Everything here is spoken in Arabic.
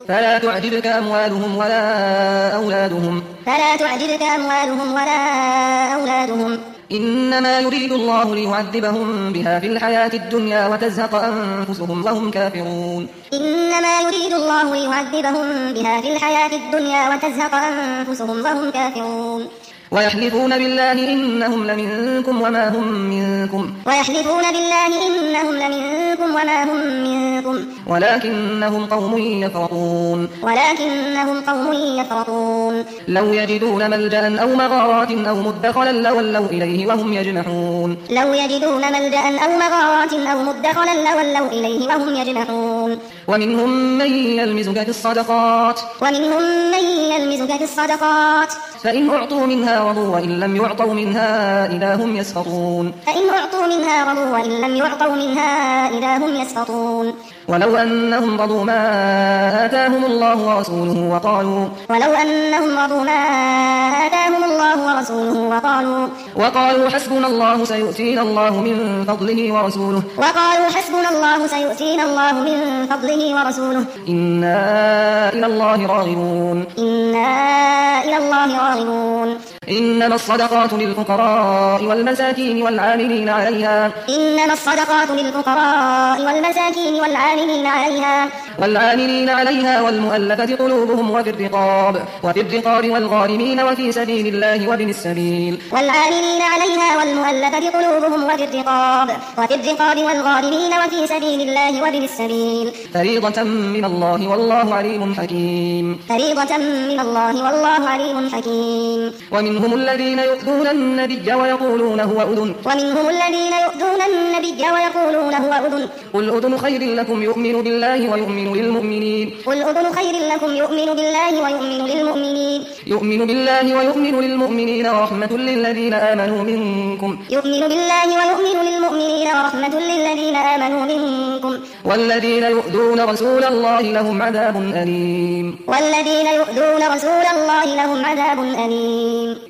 فلا تعجبك أموالهم ولا أولادهم إنما يريد الله ليعذبهم بها في الحياة الدنيا وتزهق أنفسهم وهم كافرون. إنما يريد الله ليعذبهم بها في الحياة الدنيا وتزهق أنفسهم وهم كافرون. ويحلفون بالله إنهم لمنكم وما هم منكم ولكنهم قوم يفرقون. لو يجدون ملجأ أو مغارات أو مدخلا لولوا إليه وهم يجمحون. ومنهم من يلمزك في الصدقات فإن أعطوا منها رضوا وإن لم يعطوا منها إذا هم يسخطون. ولو أنهم رضوا ما آتاهم الله ورسوله وقالوا حسبنا الله سيؤتينا الله من فضله ورسوله إنا إلى الله راغبون. إنما الصدقات للفقراء والمساكين والعاملين عليها والمؤلفة قلوبهم وفي الرقاب والغارمين وفي سبيل الله وابن السبيل فريضة من الله والله عليم حكيم. ومنهم الذين يؤذون النبي ويقولون هو أذن قل أذن خير لكم يؤمن بالله ويؤمن للمؤمنين ورحمة للذين آمنوا منكم والذين يؤذون رسول الله لهم عذاب أليم.